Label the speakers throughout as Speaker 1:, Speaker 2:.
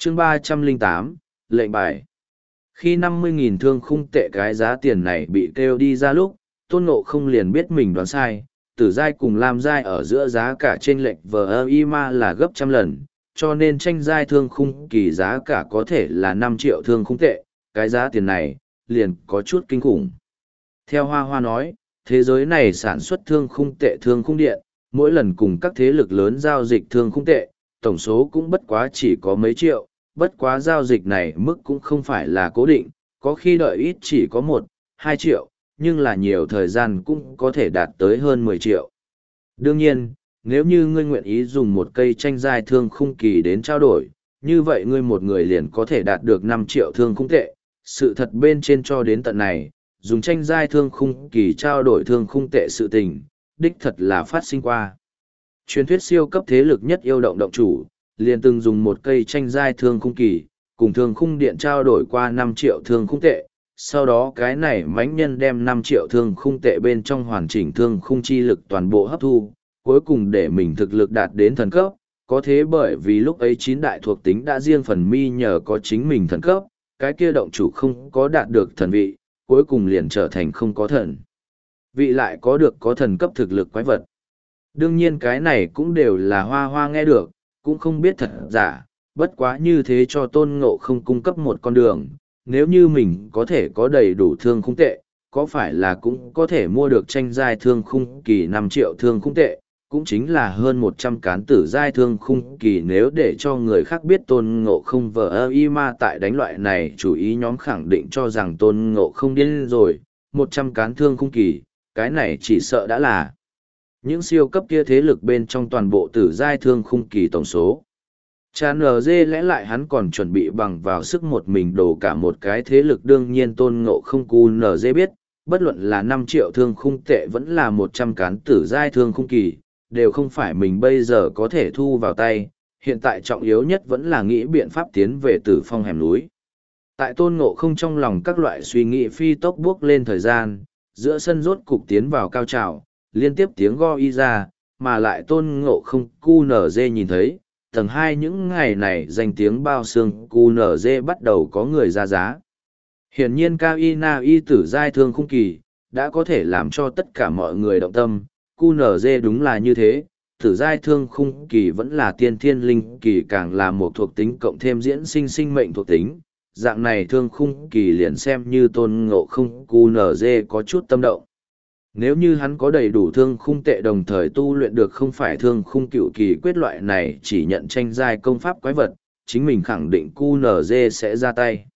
Speaker 1: chương 308, lệnh bài. Khi 50.000 thương khung tệ cái giá tiền này bị kêu đi ra lúc, Tôn Ngộ không liền biết mình đoán sai, Tử giai cùng Lam giai ở giữa giá cả chênh lệch VIMA là gấp trăm lần, cho nên tranh giai thương khung kỳ giá cả có thể là 5 triệu thương khung tệ, cái giá tiền này liền có chút kinh khủng. Theo Hoa Hoa nói, thế giới này sản xuất thương khung tệ thương khung điện, mỗi lần cùng các thế lực lớn giao dịch thương khung tệ, tổng số cũng bất quá chỉ có mấy triệu, bất quá giao dịch này mức cũng không phải là cố định, có khi đợi ít chỉ có 1, 2 triệu, nhưng là nhiều thời gian cũng có thể đạt tới hơn 10 triệu. Đương nhiên, nếu như ngươi nguyện ý dùng một cây tranh giai thương khung kỳ đến trao đổi, như vậy ngươi một người liền có thể đạt được 5 triệu thương khung tệ. Sự thật bên trên cho đến tận này, dùng tranh giai thương khung kỳ trao đổi thương khung tệ sự tình, đích thật là phát sinh qua. Truyền thuyết siêu cấp thế lực nhất yêu động động chủ, liền từng dùng một cây tranh giai thương khung kỳ, cùng thương khung điện trao đổi qua 5 triệu thương khung tệ. Sau đó cái này mãnh nhân đem 5 triệu thương khung tệ bên trong hoàn chỉnh thương khung chi lực toàn bộ hấp thu, cuối cùng để mình thực lực đạt đến thần cấp. Có thế bởi vì lúc ấy 9 đại thuộc tính đã riêng phần mi nhờ có chính mình thần cấp, cái kia động chủ không có đạt được thần vị, cuối cùng liền trở thành không có thần vị lại có được có thần cấp thực lực quái vật. Đương nhiên cái này cũng đều là Hoa Hoa nghe được, cũng không biết thật giả, bất quá như thế cho Tôn Ngộ không cung cấp một con đường, nếu như mình có thể có đầy đủ thương khung tệ, có phải là cũng có thể mua được tranh giai thương khung kỳ 5 triệu thương khung tệ, cũng chính là hơn 100 cán tử giai thương khung kỳ. Nếu để cho người khác biết Tôn Ngộ không VIMA tại đánh loại này, chủ ý nhóm khẳng định cho rằng Tôn Ngộ không điên rồi, 100 cán thương khung kỳ, cái này chỉ sợ đã là những siêu cấp kia thế lực bên trong toàn bộ tử giai thương khung kỳ tổng số. Chán NG lẽ lại hắn còn chuẩn bị bằng vào sức một mình đổ cả một cái thế lực. Đương nhiên Tôn Ngộ không cu NG biết, bất luận là 5 triệu thương khung tệ vẫn là 100 cán tử giai thương khung kỳ, đều không phải mình bây giờ có thể thu vào tay. Hiện tại trọng yếu nhất vẫn là nghĩ biện pháp tiến về Tử Phong hẻm núi. Tại Tôn Ngộ không trong lòng các loại suy nghĩ phi tốc bước lên thời gian, giữa sân rốt cục tiến vào cao trào, liên tiếp tiếng go y ra, mà lại Tôn Ngộ không QNZ nhìn thấy, tầng 2 những ngày này danh tiếng bao xương QNZ bắt đầu có người ra giá. Hiển nhiên Kaina y tử giai thương khung kỳ, đã có thể làm cho tất cả mọi người động tâm, QNZ đúng là như thế, tử giai thương khung kỳ vẫn là tiên thiên linh kỳ, càng là một thuộc tính cộng thêm diễn sinh sinh mệnh thuộc tính. Dạng này thương khung kỳ liền xem như Tôn Ngộ không QNZ có chút tâm động. Nếu như hắn có đầy đủ thương khung tệ đồng thời tu luyện được không phải thương khung cựu kỳ quyết loại này chỉ nhận tranh giai công pháp quái vật, chính mình khẳng định QNZ sẽ ra tay.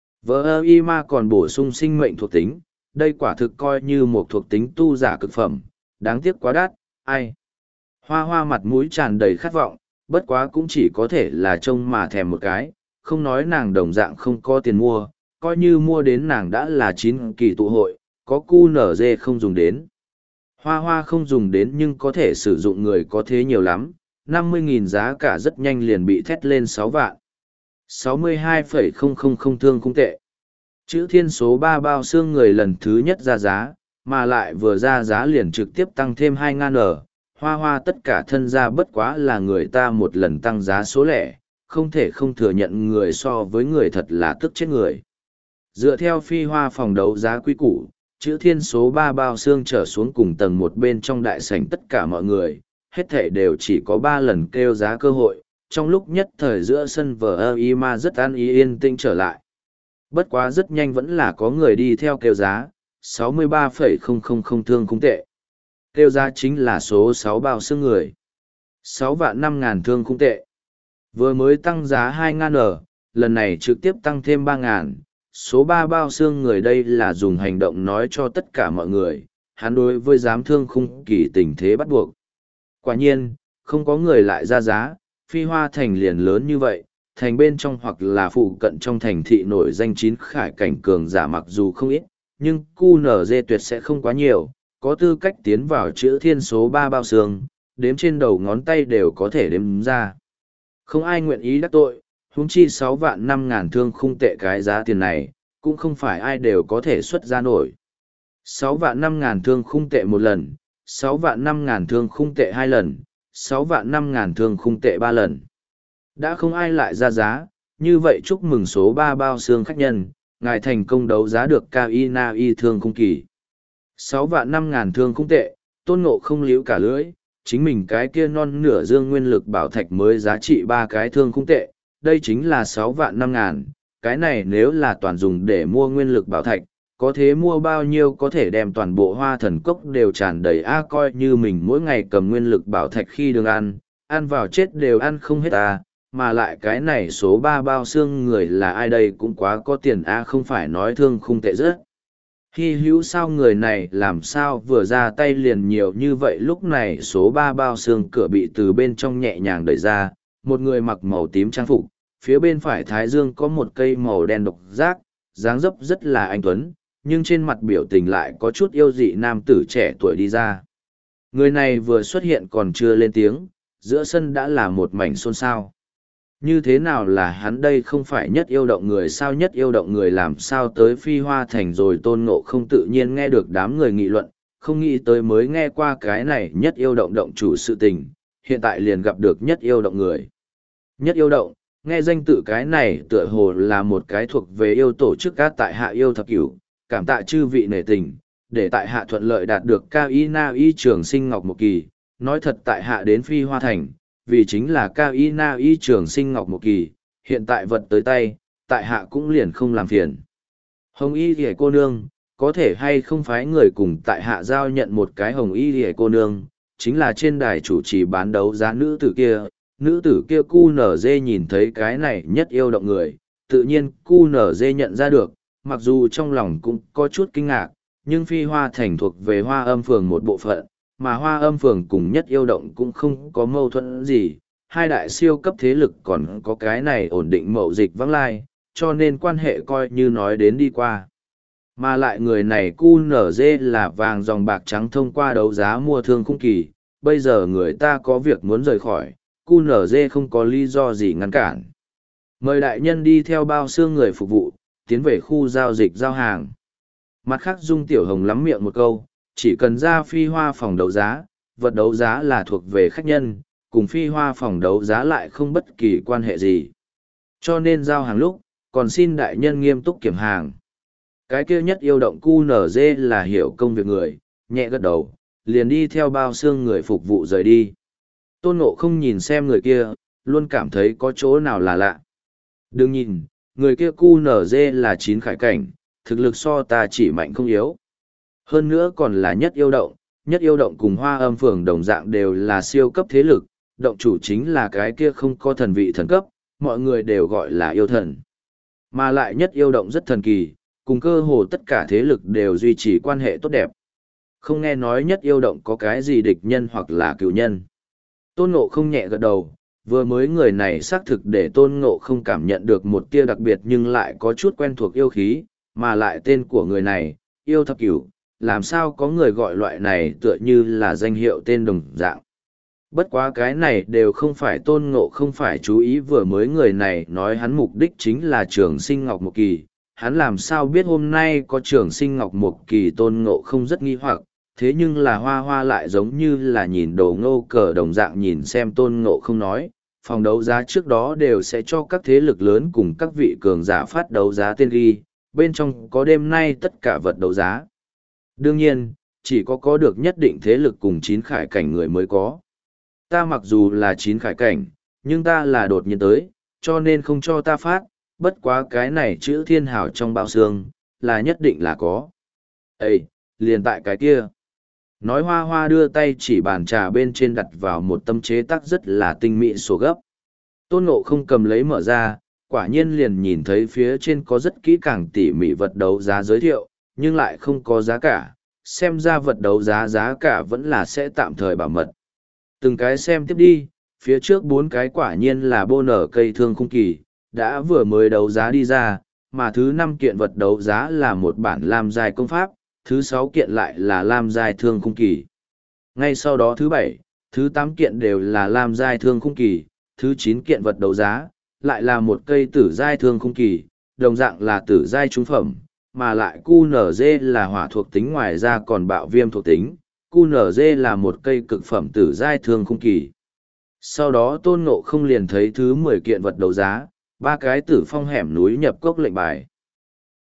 Speaker 1: VIMA còn bổ sung sinh mệnh thuộc tính, đây quả thực coi như một thuộc tính tu giả cực phẩm, đáng tiếc quá đắt, ai. Hoa Hoa mặt mũi tràn đầy khát vọng, bất quá cũng chỉ có thể là trông mà thèm một cái, không nói nàng đồng dạng không có tiền mua, coi như mua đến nàng đã là 9 kỳ tụ hội, có QNZ không dùng đến. Hoa Hoa không dùng đến nhưng có thể sử dụng người có thế nhiều lắm, 50.000 giá cả rất nhanh liền bị thét lên 6 vạn. 62,000 thương khung tệ. Chữ thiên số 3 bao xương người lần thứ nhất ra giá, mà lại vừa ra giá liền trực tiếp tăng thêm 2.000 ở. Hoa Hoa tất cả thân gia bất quá là người ta một lần tăng giá số lẻ, không thể không thừa nhận người so với người thật là tức chết người. Dựa theo phi hoa phòng đấu giá quy củ, chữ thiên số 3 bao xương trở xuống cùng tầng một bên trong đại sảnh tất cả mọi người, hết thể đều chỉ có 3 lần kêu giá cơ hội. Trong lúc nhất thời giữa sân VIMA rất an ý yên tĩnh trở lại. Bất quá rất nhanh vẫn là có người đi theo kêu giá, 63,000 thương khung tệ. Kêu giá chính là số 6 bao xương người. 6.500.000 thương khung tệ. Vừa mới tăng giá 2.000 ở, lần này trực tiếp tăng thêm 3.000. Số 3 bao xương người đây là dùng hành động nói cho tất cả mọi người, hắn đối với giám thương khung kỳ tình thế bắt buộc. Quả nhiên, không có người lại ra giá, phi hoa thành liền lớn như vậy, thành bên trong hoặc là phụ cận trong thành thị nổi danh 9 khải cảnh cường giả mặc dù không ít, nhưng QNZ tuyệt sẽ không quá nhiều, có tư cách tiến vào chữ thiên số 3 bao xương, đếm trên đầu ngón tay đều có thể đếm ra. Không ai nguyện ý đắc tội, huống chi 6.500.000 thương khung tệ cái giá tiền này, cũng không phải ai đều có thể xuất ra nổi. 6.500.000 thương khung tệ một lần, 6.500.000 thương khung tệ 2 lần, 6.500.000 thương khung tệ 3 lần. Đã không ai lại ra giá, Như vậy chúc mừng số 3 bao xương khách nhân, ngài thành công đấu giá được KINAI thương khung kỳ. 6.500.000 thương khung tệ, Tôn Ngộ không líu cả lưỡi, chính mình cái kia non nửa dương nguyên lực bảo thạch mới giá trị 3 cái thương khung tệ, đây chính là 6.500.000, cái này nếu là toàn dùng để mua nguyên lực bảo thạch, có thế mua bao nhiêu có thể đem toàn bộ hoa thần cốc đều tràn đầy coi như mình mỗi ngày cầm nguyên lực bảo thạch khi đường ăn vào chết đều ăn không hết mà lại cái này số 3 bao xương người là ai đây cũng quá có tiền không phải nói thương khung tệ rất. Hy hữu sao người này làm sao vừa ra tay liền nhiều như vậy lúc này số 3 bao xương cửa bị từ bên trong nhẹ nhàng đẩy ra, một người mặc màu tím trang phục, phía bên phải thái dương có một cây màu đen độc giác, dáng dấp rất là anh tuấn, nhưng trên mặt biểu tình lại có chút yêu dị nam tử trẻ tuổi đi ra. Người này vừa xuất hiện còn chưa lên tiếng, giữa sân đã là một mảnh xôn xao. Như thế nào là hắn đây không phải nhất yêu động người sao nhất yêu động người làm sao tới Phi Hoa Thành rồi Tôn Ngộ không tự nhiên nghe được đám người nghị luận, không nghĩ tới mới nghe qua cái này nhất yêu động động chủ sự tình, hiện tại liền gặp được nhất yêu động người. Nhất yêu động, nghe danh tự cái này tựa hồ là một cái thuộc về yêu tổ chức các tại hạ yêu thập cửu, cảm tạ chư vị nể tình, để tại hạ thuận lợi đạt được KINAI trường sinh ngọc một kỳ, nói thật tại hạ đến Phi Hoa Thành, vì chính là KINAI trường sinh ngọc một kỳ, hiện tại vật tới tay, tại hạ cũng liền không làm phiền. Hồng y ghẻ cô nương, có thể hay không phái người cùng tại hạ giao nhận một cái hồng y ghẻ cô nương, chính là trên đài chủ trì bán đấu giá nữ tử kia QNZ nhìn thấy cái này nhất yêu động người, tự nhiên QNZ nhận ra được, mặc dù trong lòng cũng có chút kinh ngạc, nhưng Phi Hoa Thành thuộc về Hoa Âm Phường một bộ phận, mà Hoa Âm Phường cùng nhất yêu động cũng không có mâu thuẫn gì, hai đại siêu cấp thế lực còn có cái này ổn định mậu dịch vắng lai, cho nên quan hệ coi như nói đến đi qua. Mà lại người này QNZ là vàng dòng bạc trắng thông qua đấu giá mua thương khung kỳ, bây giờ người ta có việc muốn rời khỏi, QNZ không có lý do gì ngăn cản. Mời đại nhân đi theo bao xương người phục vụ, tiến về khu giao dịch giao hàng. Mặt khác Dung Tiểu Hồng lắm miệng một câu, chỉ cần ra Phi Hoa phòng đấu giá, vật đấu giá là thuộc về khách nhân, cùng Phi Hoa phòng đấu giá lại không bất kỳ quan hệ gì. Cho nên giao hàng lúc, còn xin đại nhân nghiêm túc kiểm hàng. Cái kia nhất yêu động QNZ là hiểu công việc người, nhẹ gật đầu, liền đi theo bao xương người phục vụ rời đi. Tôn Ngộ không nhìn xem người kia, luôn cảm thấy có chỗ nào là lạ. Đừng nhìn, người kia QNZ là 9 khải cảnh, thực lực so ta chỉ mạnh không yếu. Hơn nữa còn là nhất yêu động cùng Hoa Âm Phường đồng dạng đều là siêu cấp thế lực, động chủ chính là cái kia không có thần vị thần cấp, mọi người đều gọi là yêu thần. Mà lại nhất yêu động rất thần kỳ, cùng cơ hồ tất cả thế lực đều duy trì quan hệ tốt đẹp. Không nghe nói nhất yêu động có cái gì địch nhân hoặc là cựu nhân. Tôn Ngộ không nhẹ gật đầu, vừa mới người này xác thực để Tôn Ngộ không cảm nhận được một tia đặc biệt nhưng lại có chút quen thuộc yêu khí, mà lại tên của người này, yêu thập cửu, làm sao có người gọi loại này tựa như là danh hiệu tên đồng dạng. Bất quá cái này đều không phải Tôn Ngộ không phải chú ý vừa mới người này nói hắn mục đích chính là trường sinh ngọc một kỳ, hắn làm sao biết hôm nay có trường sinh ngọc một kỳ Tôn Ngộ không rất nghi hoặc, thế nhưng là Hoa Hoa lại giống như là nhìn đồ ngô cờ đồng dạng nhìn xem Tôn Ngộ không nói, phòng đấu giá trước đó đều sẽ cho các thế lực lớn cùng các vị cường giả phát đấu giá tên ghi, bên trong có đêm nay tất cả vật đấu giá. Đương nhiên, chỉ có được nhất định thế lực cùng 9 khải cảnh người mới có. Ta mặc dù là 9 khải cảnh, nhưng ta là đột nhiên tới, cho nên không cho ta phát, bất quá cái này chữ thiên hảo trong bao xương, là nhất định là có. Ê, liền tại cái kia. Nói Hoa Hoa đưa tay chỉ bàn trà bên trên đặt vào một tấm chế tác rất là tinh mỹ sổ gấp. Tôn Ngộ không cầm lấy mở ra, quả nhiên liền nhìn thấy phía trên có rất kỹ càng tỉ mỉ vật đấu giá giới thiệu, nhưng lại không có giá cả, xem ra vật đấu giá cả vẫn là sẽ tạm thời bảo mật. Từng cái xem tiếp đi, phía trước 4 cái quả nhiên là bô nở cây thương khung kỳ, đã vừa mới đấu giá đi ra, mà thứ 5 kiện vật đấu giá là một bản lam giai công pháp, thứ 6 kiện lại là lam giai thương khung kỳ. Ngay sau đó thứ 7, thứ 8 kiện đều là lam giai thương khung kỳ, thứ 9 kiện vật đấu giá, lại là một cây tử giai thương khung kỳ, đồng dạng là tử giai trung phẩm, mà lại QNZ là hỏa thuộc tính ngoài ra còn bạo viêm thuộc tính, QNZ là một cây cực phẩm tử giai thương khung kỳ. Sau đó Tôn Ngộ không liền thấy thứ 10 kiện vật đấu giá, ba cái tử phong hẻm núi nhập cốc lệnh bài.